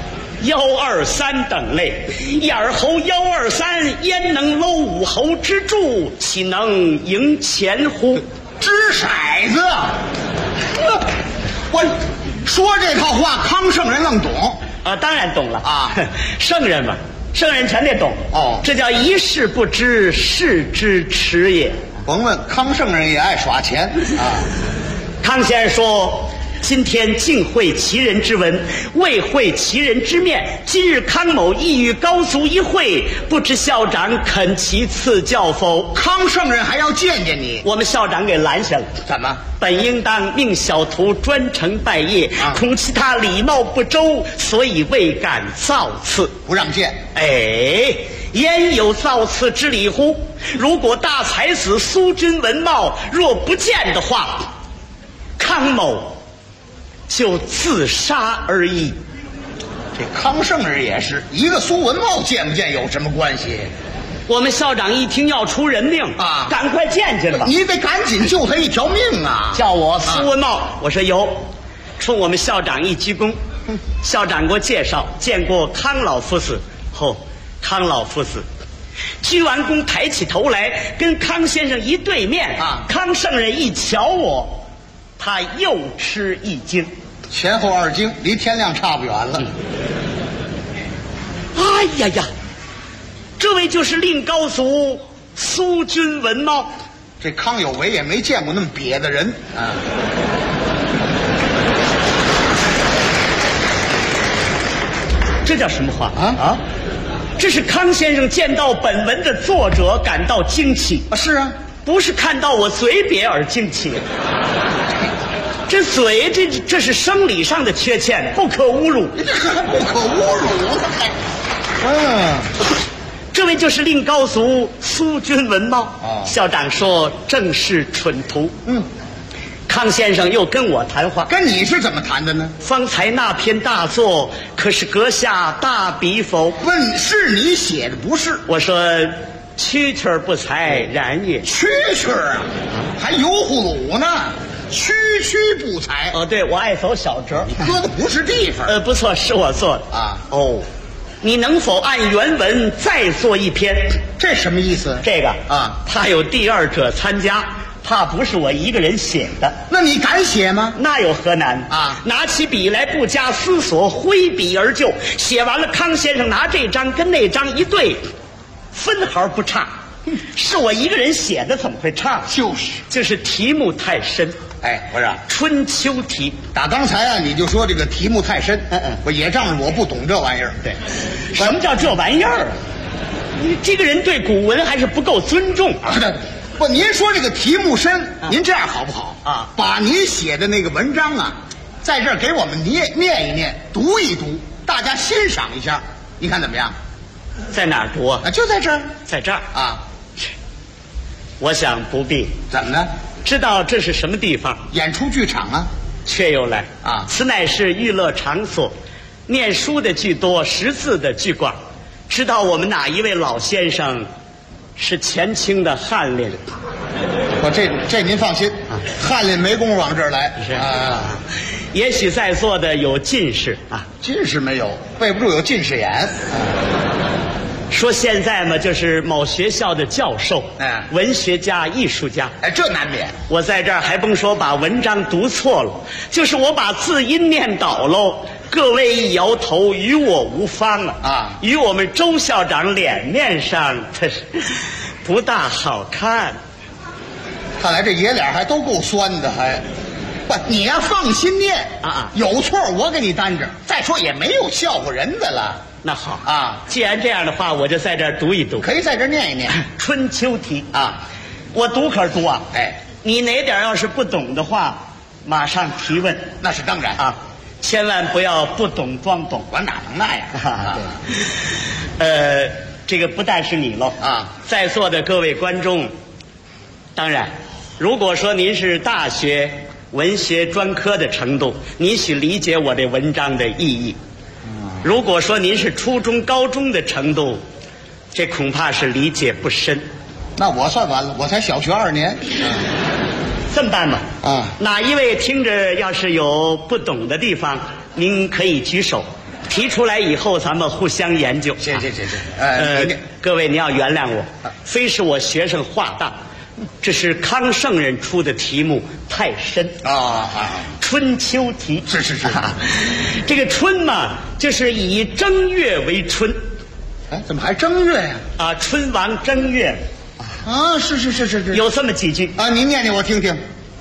123等类，眼儿侯123焉能搂武侯之柱？岂能赢钱乎？ 掷骰子。我说这套话，康圣人愣懂当然懂了啊！圣人嘛，圣人全得懂这叫一事不知，是之耻也。 甭问，康圣人也爱耍钱康先生说，今天竟会其人之文，未会其人之面。今日康某意欲高足一会，不知校长肯其赐教否？ 康圣人还要见见你， 我们校长给拦下了。 怎么？ 本应当命小徒专程拜谒，恐其他礼貌不周，所以未敢造次， 不让见。 焉有造次之理乎？如果大才子苏君文茂若不见的话，康某就自杀而已。 这康圣人也是一个苏文茂，见不见有什么关系？ 我们校长一听要出人命赶快见见吧！ 你得赶紧救他一条命啊！ 叫我苏文茂，我说有，冲我们校长一鞠躬。校长给我介绍，见过康老夫子。康老夫子鞠完躬，抬起头来，跟康先生一对面康圣人一瞧我，他又吃一惊， 前后2惊，离天亮差不远了。 哎呀呀，这位就是令高祖苏君文茂。 这康有为也没见过那么瘪的人这叫什么话这是康先生见到本文的作者感到惊奇是啊， 不是看到我嘴瘪而惊奇。这嘴这是生理上的缺陷，不可侮辱。 这还不可侮辱呢？ 这位就是令高祖苏君文茂。校长说正是蠢徒。康先生又跟我谈话， 跟你是怎么谈的呢？ 方才那篇大作可是阁下大笔否？ 问是你写的不是？ 我说蛐蛐不才然也。 蛐蛐还油葫芦呢，区不才。 对，我爱走小折， 你搁的不是地方。 不错，是我做的你能否按原文再做一篇？ 这什么意思？ 这个怕有第二者参加，怕不是我一个人写的。 那你敢写吗？ 那有何难拿起笔来，不加思索，挥笔而就。写完了，康先生拿这张跟那张一对，分毫不差， 是我一个人写的，怎么会唱？就是题目太深。 哎，不是春秋题， 打刚才啊，你就说这个题目太深，我也仗着我不懂这玩意儿。 对，什么叫这玩意儿啊？你这个人对古文还是不够尊重啊！ 不，您说这个题目深，您这样好不好啊？把您写的那个文章啊，在这儿给我们念一念，读一读，大家欣赏一下，你看怎么样？ 在哪儿读啊？ 就在这儿， 在这儿啊。 我想不必。 怎么呢？ 知道这是什么地方？ 演出剧场啊。 却又来啊！此乃是娱乐场所，念书的居多，识字的居广。知道我们哪一位老先生是前清的翰林？ 这您放心，翰林没工夫往这儿来。 是啊，也许在座的有进士啊， 进士没有，背不住有近视眼。 说现在嘛，就是某学校的教授，文学家、艺术家， 这难免。 我在这儿还甭说把文章读错了，就是我把字音念倒喽，各位一摇头，与我无方啊！与我们周校长脸面上，他是不大好看。 看来这爷俩还都够酸的，还不，你呀放心念有错我给你担着。再说也没有笑话人的了。 那好啊，既然这样的话，我就在这儿读一读。 可以在这儿念一念春秋题啊，我读可是读啊。你哪点要是不懂的话，马上提问。 那是当然啊，千万不要不懂装懂。 我哪能那样啊？ 对，这个不但是你喽啊，在座的各位观众，当然，如果说您是大学文学专科的程度，您许理解我这文章的意义。如果说您是初中、高中的程度，这恐怕是理解不深。 那我算完了，我才小学2年。 这么办吧， 啊， 哪一位听着要是有不懂的地方，您可以举手，提出来以后咱们互相研究。 谢。 各位您要原谅我，非是我学生话大，这是康圣人出的题目太深啊。 春秋题是这个春嘛，就是以正月为春。 怎么还正月呀？ 啊，春王正月啊，是， 有这么几句啊，您念念我听听。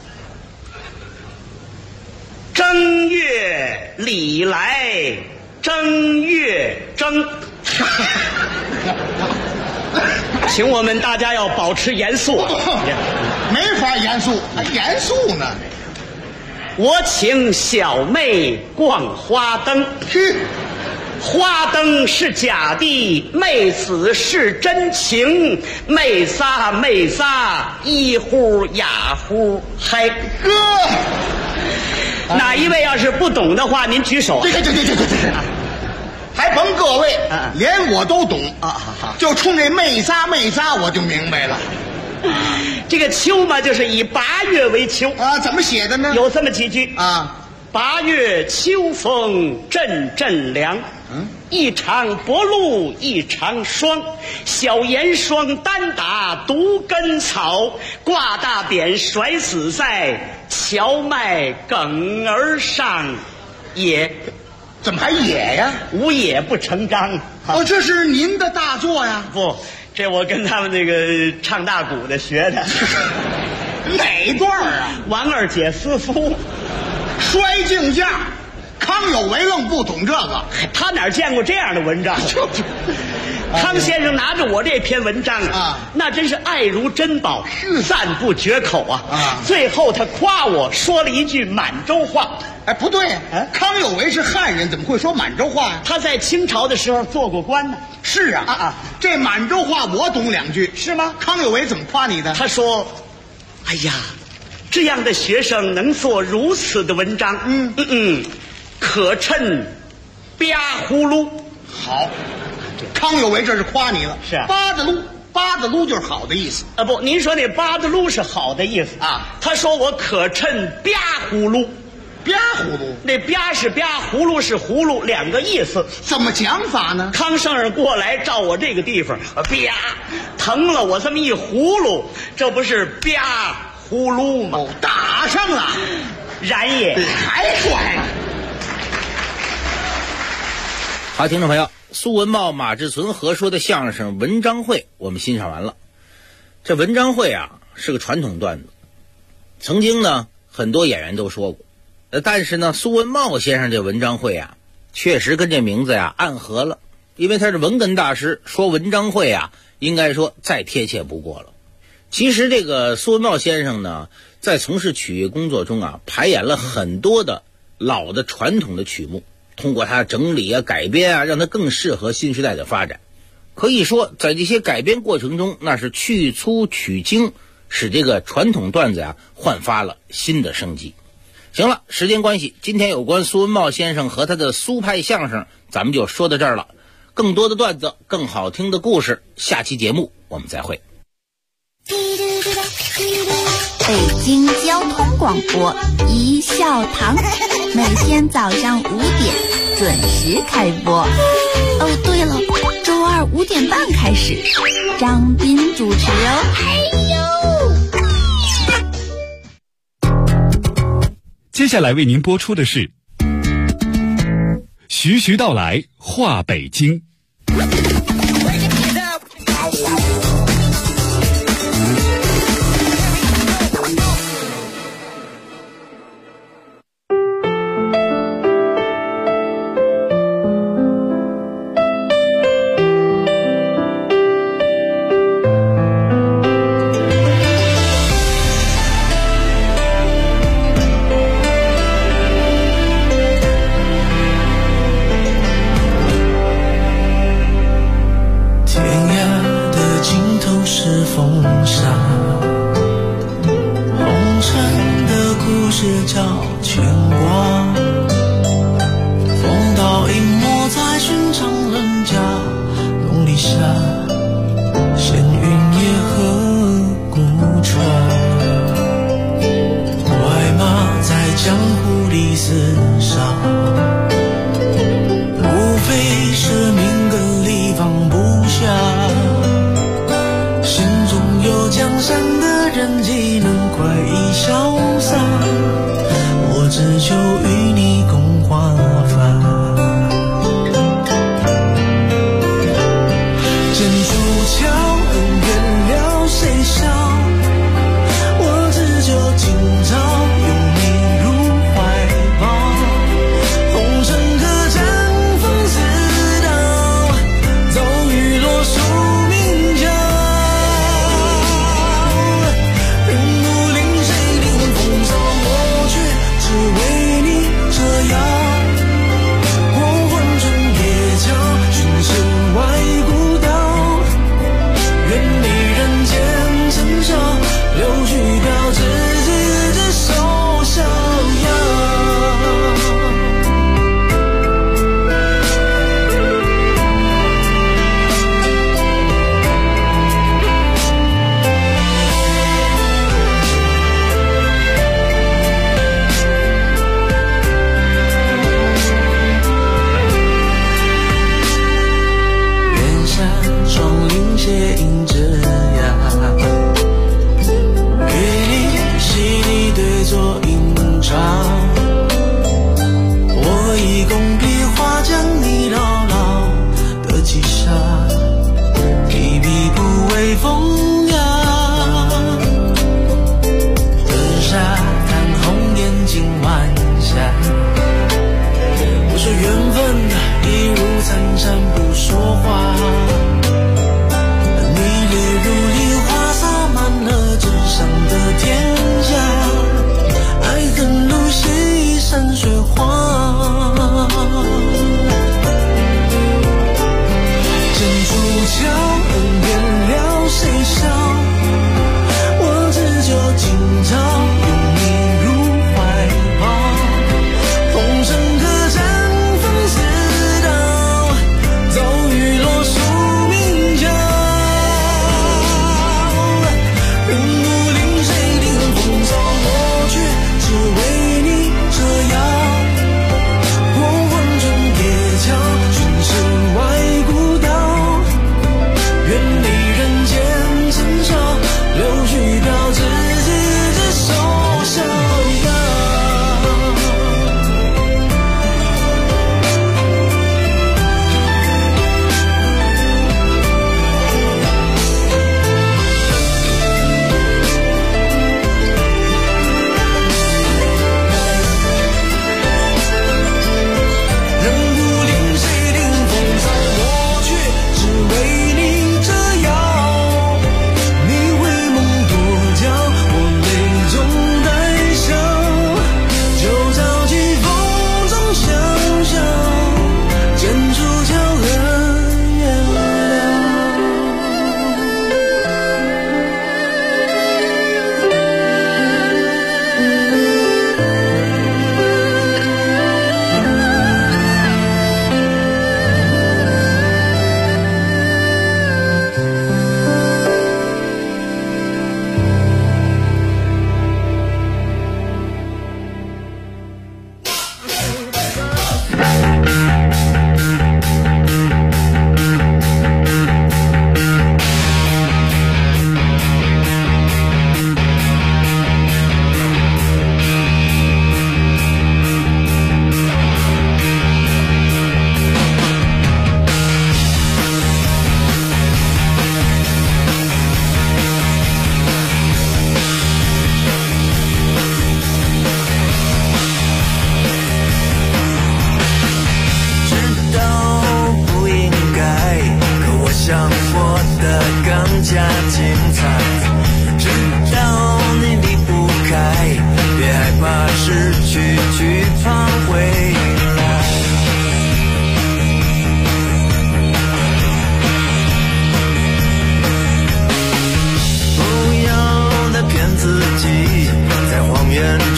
正月里来，正月正。请我们大家要保持严肃啊！ 没法严肃，还严肃呢。 我请小妹逛花灯，花灯是假的，妹子是真情，妹仨一呼哑呼嗨。哪一位要是不懂的话，您举手。 对，还甭各位，连我都懂啊！就冲这妹仨，我就明白了。 这个秋嘛，就是以8月为秋啊。怎么写的呢？ 有这么几句啊 ：8月秋风阵阵凉，一场薄露一场霜，小严霜单打独根草，挂大扁甩死在荞麦梗儿上也。 怎么还也呀？ 无也不成章。 哦，这是您的大作呀？ 不，这我跟他们那个唱大鼓的学的。 哪段啊？ 王二姐私夫， 摔镜架。康有为愣不懂这个， 他哪见过这样的文章？康先生拿着我这篇文章啊，那真是爱如珍宝，赞不绝口啊！最后他夸我说了一句满洲话。 哎，不对呀！康有为是汉人，怎么会说满洲话呀？ 他在清朝的时候做过官呢。 是啊，这满洲话我懂2句， 是吗？ 康有为怎么夸你的？ 他说：“哎呀，这样的学生能做如此的文章，可称吧呼噜。” 好，康有为这是夸你了。 是啊， 巴的噜就是好的意思啊。不，您说那巴的噜是好的意思啊？他说我可称吧呼噜。 吧葫芦， 那吧是吧，葫芦是葫芦，2个意思。 怎么讲法呢？ 康圣人过来照我这个地方，吧，疼了我这么一葫芦，这不是吧葫芦吗？ 打上了， 然也。 还帅。 好，听众朋友，苏文茂、马志存合说的相声《文章会》，我们欣赏完了。 这文章会啊是个传统段子，曾经呢很多演员都说过，但是呢苏文茂先生这文章会啊确实跟这名字呀暗合了，因为他是文哏大师，说文章会啊应该说再贴切不过了。其实这个苏文茂先生呢在从事曲艺工作中啊排演了很多的老的传统的曲目，通过他整理啊改编啊，让它更适合新时代的发展。可以说在这些改编过程中，那是去粗取精，使这个传统段子啊焕发了新的生机。行了，时间关系，今天有关苏文茂先生和他的苏派相声咱们就说到这儿了。更多的段子，更好听的故事，下期节目我们再会。 北京交通广播一笑堂，每天早上5点准时开播。哦，对了，周二5点半开始，张斌主持哦。 接下来为您播出的是徐徐道来话北京。 只为你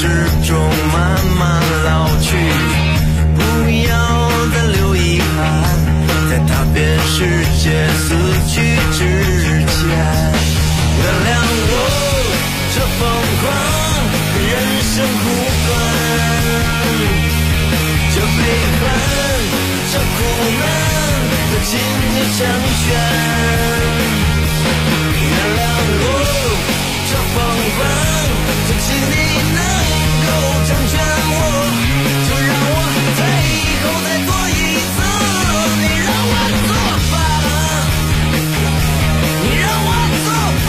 之中慢慢老去，不要再留遗憾，在踏遍世界死去之前。原谅我这疯狂，人生苦短，这悲欢，这苦难，都请你成全。原谅我这疯狂，就请你能够成全我，就让我最后再做一次，你让我做吧，你让我做吧。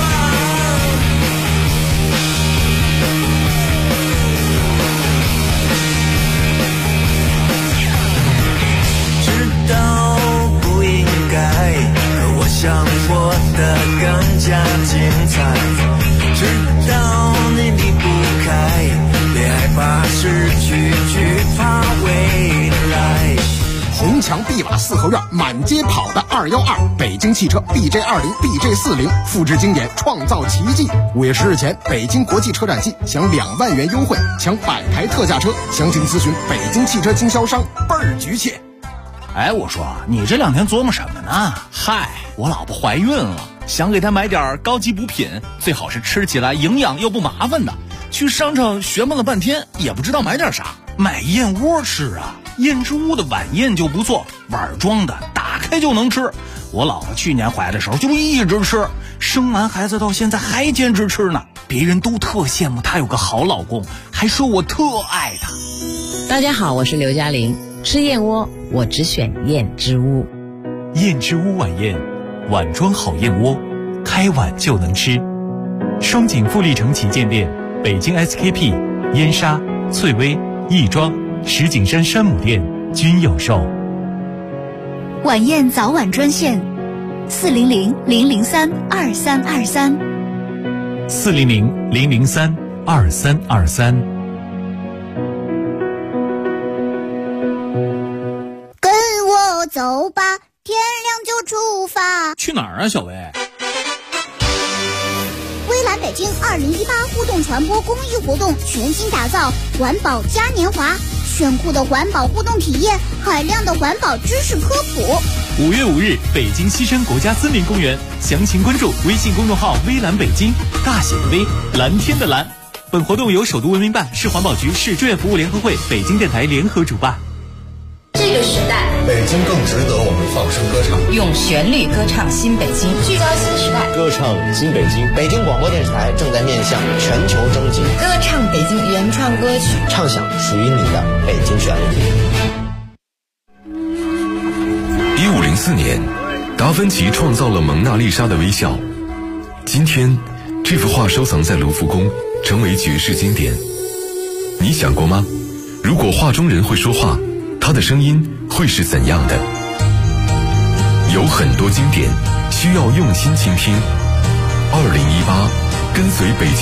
知道不应该，可我想活得更加精彩，知道你离不开，别害怕失去，惧怕未来。 红墙碧瓦四合院，满街跑的212，北京汽车 BJ20、BJ40，复制经典，创造奇迹。5月10日前，北京国际车展季享2万元优惠，抢100台特价车，详情咨询北京汽车经销商，倍儿局气。 哎，我说你这2天琢磨什么呢？嗨，我老婆怀孕了，想给她买点高级补品，最好是吃起来营养又不麻烦的。去商场学问了半天，也不知道买点啥，买燕窝吃啊。燕之屋的晚宴就不错，碗装的，打开就能吃。我老婆去年怀的时候就一直吃，生完孩子到现在还坚持吃呢。别人都特羡慕她有个好老公，还说我特爱她。 大家好，我是刘嘉玲。吃燕窝，我只选燕之屋。 燕之屋晚宴，碗装好燕窝，开碗就能吃。双井富力城旗舰店、北京 SKP、燕莎、翠微、亦庄、石景山山姆店均有售。 晚宴早晚专线：400-003-2323。 400-003-2323。 走吧，天亮就出发。 去哪儿啊，小薇？ 微蓝北京2018互动传播公益活动全新打造环保嘉年华，炫酷的环保互动体验，海量的环保知识科普。 5月5日，北京西山国家森林公园，详情关注微信公众号微蓝北京，大写的微，蓝天的蓝。本活动由首都文明办、市环保局、市志愿服务联合会、北京电台联合主办。 这个时代， 北京更值得我们放声歌唱， 用旋律歌唱新北京，聚焦新时代， 歌唱新北京。北京广播电视台正在面向全球征集， 歌唱北京原创歌曲， 唱响属于你的北京旋律。 1504年，达芬奇创造了蒙娜丽莎的微笑。今天，这幅画收藏在卢浮宫，成为绝世经典。你想过吗？如果画中人会说话，他的声音会是怎样的？有很多经典需要用心倾听。2018，跟随北京